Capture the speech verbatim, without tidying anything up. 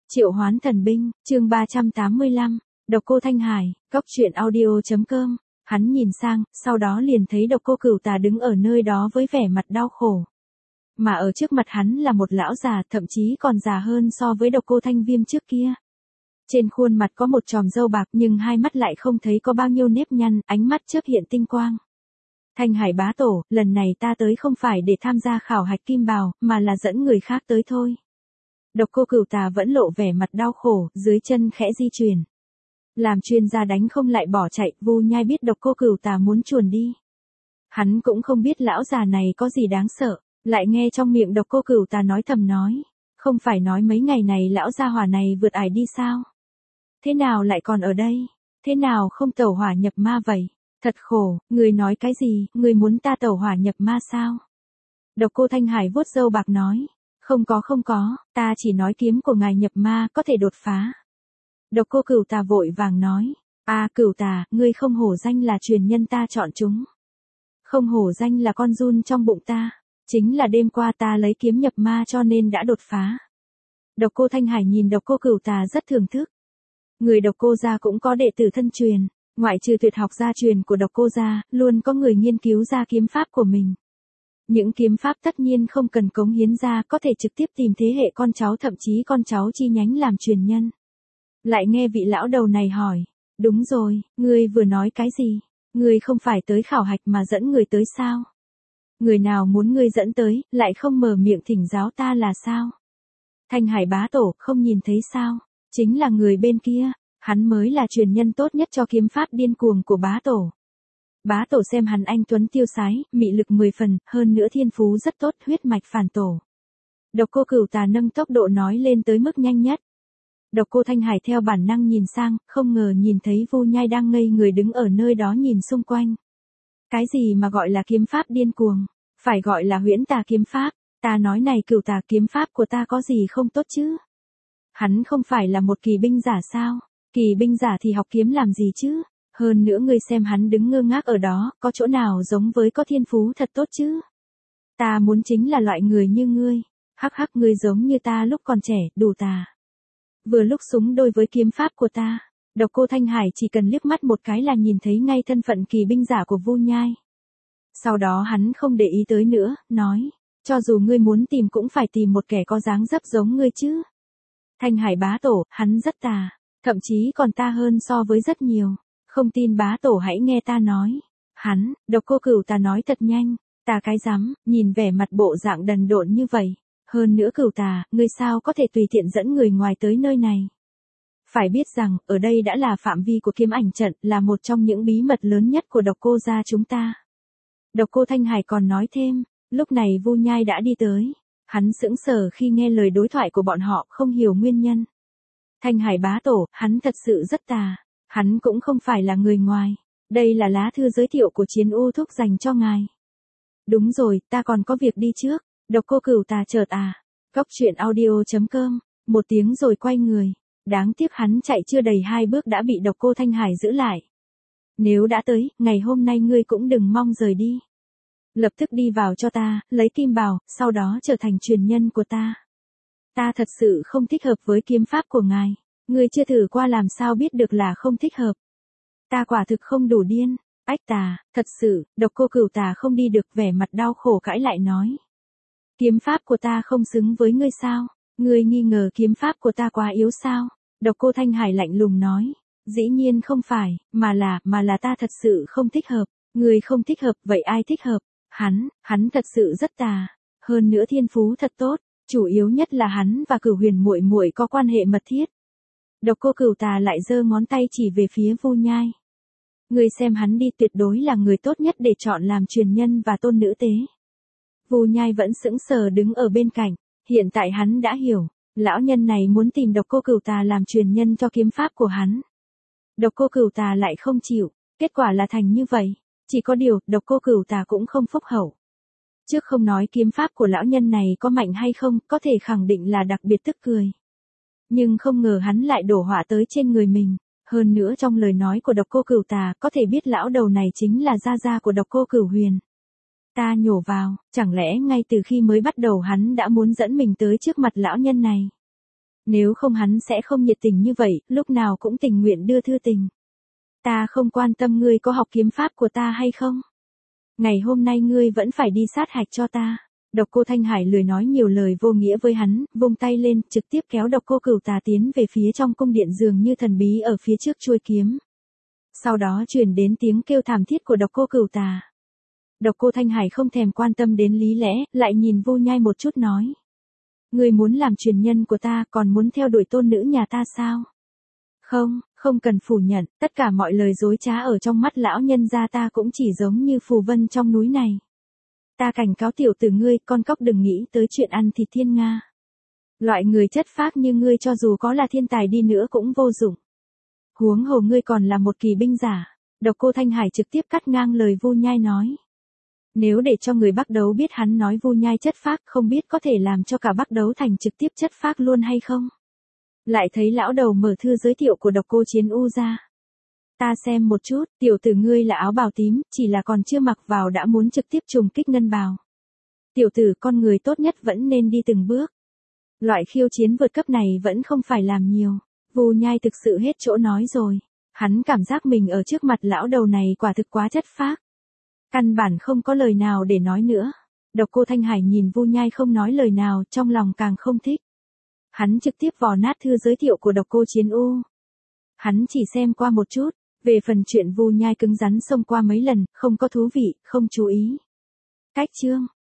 Triệu hoán thần binh, chương ba trăm tám mươi lăm, Độc Cô Thanh Hải, Cốc Truyện Audio chấm com. Hắn nhìn sang, sau đó liền thấy Độc Cô Cửu Tà đứng ở nơi đó với vẻ mặt đau khổ. Mà ở trước mặt hắn là một lão già, thậm chí còn già hơn so với Độc Cô Thanh Viêm trước kia. Trên khuôn mặt có một chòm râu bạc nhưng hai mắt lại không thấy có bao nhiêu nếp nhăn, ánh mắt chớp hiện tinh quang. Thanh Hải bá tổ, lần này ta tới không phải để tham gia khảo hạch kim bào, mà là dẫn người khác tới thôi. Độc Cô Cửu Tà vẫn lộ vẻ mặt đau khổ, dưới chân khẽ di chuyển. Làm chuyên gia đánh không lại bỏ chạy, Vu Nhai biết Độc Cô Cửu Tà muốn chuồn đi. Hắn cũng không biết lão già này có gì đáng sợ, lại nghe trong miệng Độc Cô Cửu Tà nói thầm nói, không phải nói mấy ngày này lão gia hỏa này vượt ải đi sao? Thế nào lại còn ở đây? Thế nào không tẩu hỏa nhập ma vậy? Thật khổ, người nói cái gì, người muốn ta tẩu hỏa nhập ma sao? Độc Cô Thanh Hải vuốt râu bạc nói, không có không có, ta chỉ nói kiếm của ngài nhập ma có thể đột phá. Độc Cô Cửu Tà vội vàng nói, a Cửu Tà, ngươi không hổ danh là truyền nhân ta chọn chúng. Không hổ danh là con giun trong bụng ta, chính là đêm qua ta lấy kiếm nhập ma cho nên đã đột phá. Độc Cô Thanh Hải nhìn Độc Cô Cửu Tà rất thưởng thức. Người Độc Cô gia cũng có đệ tử thân truyền, ngoại trừ tuyệt học gia truyền của Độc Cô gia, luôn có người nghiên cứu ra kiếm pháp của mình. Những kiếm pháp tất nhiên không cần cống hiến ra, có thể trực tiếp tìm thế hệ con cháu, thậm chí con cháu chi nhánh làm truyền nhân. Lại nghe vị lão đầu này hỏi, đúng rồi, ngươi vừa nói cái gì? Ngươi không phải tới khảo hạch mà dẫn người tới sao? Người nào muốn ngươi dẫn tới, lại không mở miệng thỉnh giáo ta là sao? Thanh Hải bá tổ, không nhìn thấy sao? Chính là người bên kia, hắn mới là truyền nhân tốt nhất cho kiếm pháp điên cuồng của bá tổ. Bá tổ xem hắn anh tuấn tiêu sái, mị lực mười phần, hơn nữa thiên phú rất tốt, huyết mạch phản tổ. Độc Cô Cửu Tà nâng tốc độ nói lên tới mức nhanh nhất. Độc Cô Thanh Hải theo bản năng nhìn sang, không ngờ nhìn thấy Vu Nhai đang ngây người đứng ở nơi đó nhìn xung quanh. Cái gì mà gọi là kiếm pháp điên cuồng? Phải gọi là huyễn tà kiếm pháp. Ta nói này Cửu Tà, kiếm pháp của ta có gì không tốt chứ? Hắn không phải là một kỳ binh giả sao? Kỳ binh giả thì học kiếm làm gì chứ? Hơn nữa ngươi xem hắn đứng ngơ ngác ở đó, có chỗ nào giống với có thiên phú thật tốt chứ? Ta muốn chính là loại người như ngươi. Hắc hắc, ngươi giống như ta lúc còn trẻ, đủ tà. Vừa lúc xứng đôi với kiếm pháp của ta. Độc Cô Thanh Hải chỉ cần liếc mắt một cái là nhìn thấy ngay thân phận kỳ binh giả của Vu Nhai. Sau đó hắn không để ý tới nữa, nói, cho dù ngươi muốn tìm cũng phải tìm một kẻ có dáng dấp giống ngươi chứ. Thanh Hải bá tổ, hắn rất tà, thậm chí còn ta hơn so với rất nhiều. Không tin bá tổ hãy nghe ta nói. Hắn, Độc Cô Cửu Tà nói thật nhanh, ta cái rắm, nhìn vẻ mặt bộ dạng đần độn như vậy. Hơn nữa Cửu Tà, ngươi sao có thể tùy tiện dẫn người ngoài tới nơi này? Phải biết rằng, ở đây đã là phạm vi của kiếm ảnh trận, là một trong những bí mật lớn nhất của Độc Cô gia chúng ta. Độc Cô Thanh Hải còn nói thêm, lúc này Vu Nhai đã đi tới. Hắn sững sờ khi nghe lời đối thoại của bọn họ, không hiểu nguyên nhân. Thanh Hải bá tổ, hắn thật sự rất tà. Hắn cũng không phải là người ngoài. Đây là lá thư giới thiệu của Chiến U Thúc dành cho ngài. Đúng rồi, ta còn có việc đi trước. Độc Cô Cửu Tà chợt à. Cốc Truyện Audio chấm com. Một tiếng rồi quay người. Đáng tiếc hắn chạy chưa đầy hai bước đã bị Độc Cô Thanh Hải giữ lại. Nếu đã tới, ngày hôm nay ngươi cũng đừng mong rời đi. Lập tức đi vào cho ta, lấy kim bào, sau đó trở thành truyền nhân của ta. Ta thật sự không thích hợp với kiếm pháp của ngài. Ngươi chưa thử qua làm sao biết được là không thích hợp. Ta quả thực không đủ điên. Ách tà, thật sự, Độc Cô Cửu Tà không đi được, vẻ mặt đau khổ cãi lại nói. Kiếm pháp của ta không xứng với ngươi sao? Ngươi nghi ngờ kiếm pháp của ta quá yếu sao? Độc Cô Thanh Hải lạnh lùng nói. Dĩ nhiên không phải, mà là, mà là ta thật sự không thích hợp. Ngươi không thích hợp, vậy ai thích hợp? Hắn, hắn thật sự rất tà. Hơn nữa thiên phú thật tốt, chủ yếu nhất là hắn và Cửu Huyền muội muội có quan hệ mật thiết. Độc Cô Cửu Tà lại giơ ngón tay chỉ về phía Vu Nhai. Ngươi xem hắn đi, tuyệt đối là người tốt nhất để chọn làm truyền nhân và tôn nữ tế. Vu Nhai vẫn sững sờ đứng ở bên cạnh, hiện tại hắn đã hiểu, lão nhân này muốn tìm Độc Cô Cửu Tà làm truyền nhân cho kiếm pháp của hắn. Độc Cô Cửu Tà lại không chịu, kết quả là thành như vậy, chỉ có điều, Độc Cô Cửu Tà cũng không phúc hậu. Trước không nói kiếm pháp của lão nhân này có mạnh hay không, có thể khẳng định là đặc biệt tức cười. Nhưng không ngờ hắn lại đổ họa tới trên người mình, hơn nữa trong lời nói của Độc Cô Cửu Tà, có thể biết lão đầu này chính là gia gia của Độc Cô Cửu Huyền. Ta nhổ vào, chẳng lẽ ngay từ khi mới bắt đầu hắn đã muốn dẫn mình tới trước mặt lão nhân này. Nếu không hắn sẽ không nhiệt tình như vậy, lúc nào cũng tình nguyện đưa thư tình. Ta không quan tâm ngươi có học kiếm pháp của ta hay không. Ngày hôm nay ngươi vẫn phải đi sát hạch cho ta. Độc Cô Thanh Hải lười nói nhiều lời vô nghĩa với hắn, vung tay lên, trực tiếp kéo Độc Cô Cửu Tà tiến về phía trong cung điện dường như thần bí ở phía trước chuôi kiếm. Sau đó truyền đến tiếng kêu thảm thiết của Độc Cô Cửu Tà. Độc Cô Thanh Hải không thèm quan tâm đến lý lẽ, lại nhìn Vu Nhai một chút nói. Ngươi muốn làm truyền nhân của ta, còn muốn theo đuổi tôn nữ nhà ta sao? Không, không cần phủ nhận, tất cả mọi lời dối trá ở trong mắt lão nhân gia ta cũng chỉ giống như phù vân trong núi này. Ta cảnh cáo tiểu tử ngươi, con cóc đừng nghĩ tới chuyện ăn thịt thiên nga. Loại người chất phác như ngươi cho dù có là thiên tài đi nữa cũng vô dụng. Huống hồ ngươi còn là một kỳ binh giả. Độc Cô Thanh Hải trực tiếp cắt ngang lời Vu Nhai nói. Nếu để cho người Bắc Đấu biết hắn nói Vu Nhai chất phác, không biết có thể làm cho cả Bắc Đấu thành trực tiếp chất phác luôn hay không? Lại thấy lão đầu mở thư giới thiệu của Độc Cô Chiến U ra. Ta xem một chút, tiểu tử ngươi là áo bào tím, chỉ là còn chưa mặc vào đã muốn trực tiếp trùng kích ngân bào. Tiểu tử, con người tốt nhất vẫn nên đi từng bước. Loại khiêu chiến vượt cấp này vẫn không phải làm nhiều. Vu Nhai thực sự hết chỗ nói rồi. Hắn cảm giác mình ở trước mặt lão đầu này quả thực quá chất phác. Căn bản không có lời nào để nói nữa. Độc Cô Thanh Hải nhìn Vu Nhai không nói lời nào, trong lòng càng không thích. Hắn trực tiếp vò nát thư giới thiệu của Độc Cô Chiến U. Hắn chỉ xem qua một chút, về phần chuyện Vu Nhai cứng rắn xông qua mấy lần, không có thú vị, không chú ý. Cách chương